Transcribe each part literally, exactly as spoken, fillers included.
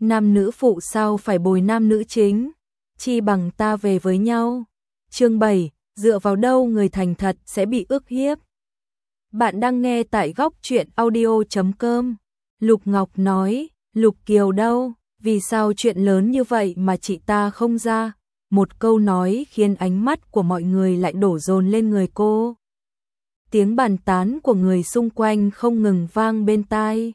Nam nữ phụ sao phải bồi nam nữ chính, chi bằng ta về với nhau. Chương bảy, dựa vào đâu người thành thật sẽ bị ức hiếp. Bạn đang nghe tại góc truyện audio chấm com. Lục Ngọc nói, Lục Kiều đâu, vì sao chuyện lớn như vậy mà chị ta không ra? Một câu nói khiến ánh mắt của mọi người lại đổ dồn lên người cô. Tiếng bàn tán của người xung quanh không ngừng vang bên tai.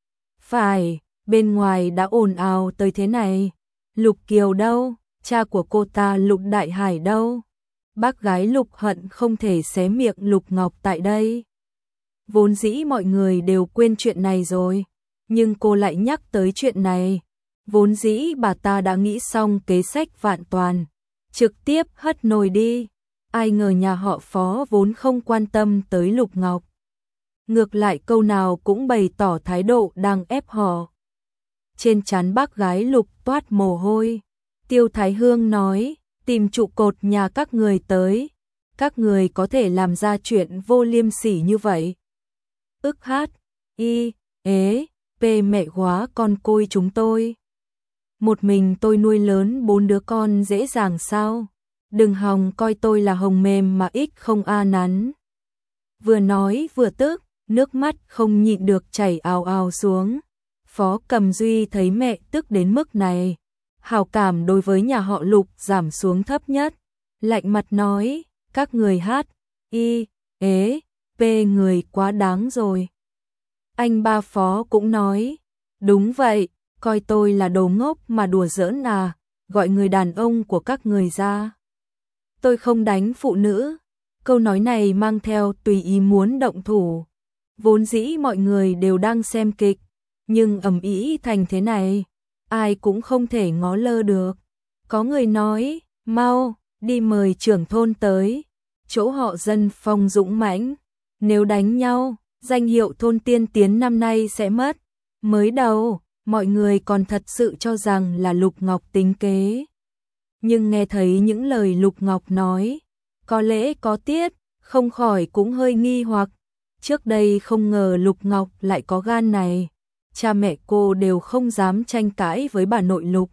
Phải, bên ngoài đã ồn ào tới thế này. Lục Kiều đâu? Cha của cô ta Lục Đại Hải đâu? Bác gái Lục hận không thể xé miệng Lục Ngọc tại đây. Vốn dĩ mọi người đều quên chuyện này rồi, nhưng cô lại nhắc tới chuyện này. Vốn dĩ bà ta đã nghĩ xong kế sách vạn toàn, trực tiếp hất nồi đi. Ai ngờ nhà họ Phó vốn không quan tâm tới Lục Ngọc. Ngược lại câu nào cũng bày tỏ thái độ đang ép họ. Trên trán bác gái Lục toát mồ hôi. Tiêu Thái Hương nói, tìm trụ cột nhà các người tới. Các người có thể làm ra chuyện vô liêm sỉ như vậy. Ức hát, y, ế, pê mẹ hóa con côi chúng tôi. Một mình tôi nuôi lớn bốn đứa con dễ dàng sao? Đừng hòng coi tôi là hồng mềm mà ích không a nắn. Vừa nói vừa tức, nước mắt không nhịn được chảy ào ào xuống. Phó Cầm Duy thấy mẹ tức đến mức này, hảo cảm đối với nhà họ Lục giảm xuống thấp nhất. Lạnh mặt nói, các người hát, y, ế, pê người quá đáng rồi. Anh ba Phó cũng nói, đúng vậy, coi tôi là đồ ngốc mà đùa giỡn à, gọi người đàn ông của các người ra. Tôi không đánh phụ nữ. Câu nói này mang theo tùy ý muốn động thủ. Vốn dĩ mọi người đều đang xem kịch, nhưng ầm ĩ thành thế này, ai cũng không thể ngó lơ được. Có người nói, mau, đi mời trưởng thôn tới, chỗ họ dân phong dũng mãnh, nếu đánh nhau, danh hiệu thôn tiên tiến năm nay sẽ mất. Mới đầu, mọi người còn thật sự cho rằng là Lục Ngọc tính kế. Nhưng nghe thấy những lời Lục Ngọc nói, có lẽ có tiết, không khỏi cũng hơi nghi hoặc. Trước đây không ngờ Lục Ngọc lại có gan này. Cha mẹ cô đều không dám tranh cãi với bà nội Lục.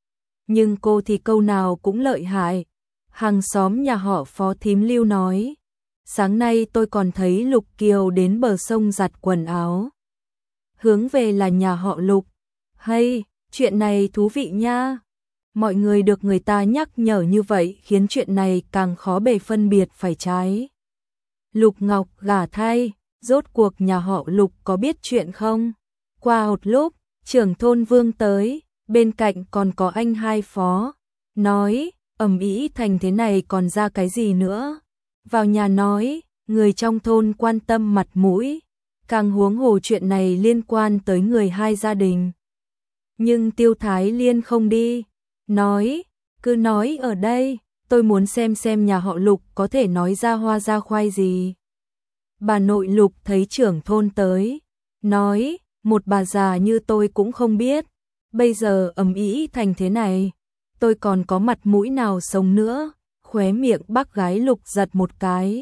Nhưng cô thì câu nào cũng lợi hại. Hàng xóm nhà họ Phó thím Lưu nói, sáng nay tôi còn thấy Lục Kiều đến bờ sông giặt quần áo. Hướng về là nhà họ Lục. Hay, chuyện này thú vị nha. Mọi người được người ta nhắc nhở như vậy khiến chuyện này càng khó bề phân biệt phải trái. Lục Ngọc gả thay, rốt cuộc nhà họ Lục có biết chuyện không? Qua một lúc, trưởng thôn Vương tới, bên cạnh còn có anh hai Phó, nói, ầm ĩ thành thế này còn ra cái gì nữa? Vào nhà nói, người trong thôn quan tâm mặt mũi, càng huống hồ chuyện này liên quan tới người hai gia đình. Nhưng Tiêu Thái Liên không đi, nói, cứ nói ở đây, tôi muốn xem xem nhà họ Lục có thể nói ra hoa ra khoai gì. Bà nội Lục thấy trưởng thôn tới, nói, một bà già như tôi cũng không biết, bây giờ ầm ĩ thành thế này, tôi còn có mặt mũi nào sống nữa. Khóe miệng bác gái Lục giật một cái.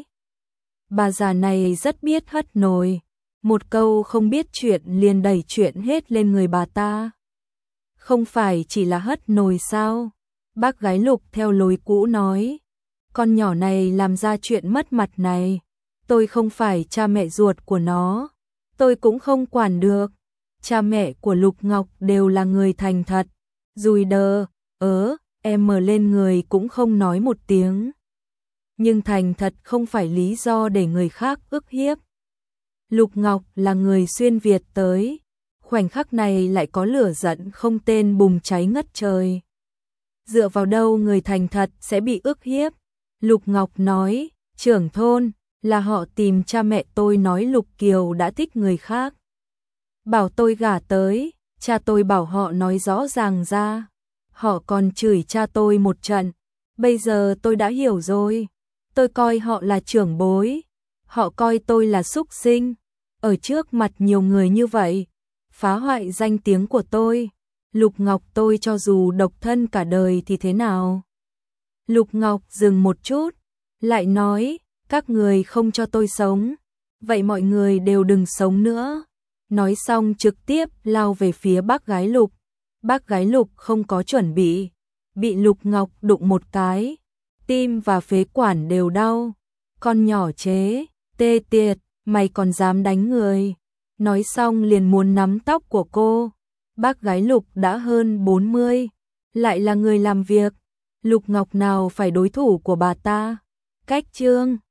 Bà già này rất biết hất nồi, một câu không biết chuyện liền đẩy chuyện hết lên người bà ta. Không phải chỉ là hất nồi sao? Bác gái Lục theo lối cũ nói, con nhỏ này làm ra chuyện mất mặt này, tôi không phải cha mẹ ruột của nó, tôi cũng không quản được. Cha mẹ của Lục Ngọc đều là người thành thật, dùi đờ, ớ, em mờ lên người cũng không nói một tiếng. Nhưng thành thật không phải lý do để người khác ức hiếp. Lục Ngọc là người xuyên Việt tới, khoảnh khắc này lại có lửa giận không tên bùng cháy ngất trời. Dựa vào đâu người thành thật sẽ bị ức hiếp? Lục Ngọc nói, trưởng thôn, là họ tìm cha mẹ tôi nói Lục Kiều đã thích người khác. Bảo tôi gả tới, cha tôi bảo họ nói rõ ràng ra. Họ còn chửi cha tôi một trận. Bây giờ tôi đã hiểu rồi. Tôi coi họ là trưởng bối. Họ coi tôi là súc sinh. Ở trước mặt nhiều người như vậy, phá hoại danh tiếng của tôi. Lục Ngọc tôi cho dù độc thân cả đời thì thế nào? Lục Ngọc dừng một chút, lại nói, các người không cho tôi sống. Vậy mọi người đều đừng sống nữa. Nói xong trực tiếp lao về phía bác gái Lục. Bác gái Lục không có chuẩn bị, bị Lục Ngọc đụng một cái, tim và phế quản đều đau. Con nhỏ chế, tê tiệt, mày còn dám đánh người. Nói xong liền muốn nắm tóc của cô. Bác gái Lục đã hơn bốn mươi, lại là người làm việc. Lục Ngọc nào phải đối thủ của bà ta. Cách trương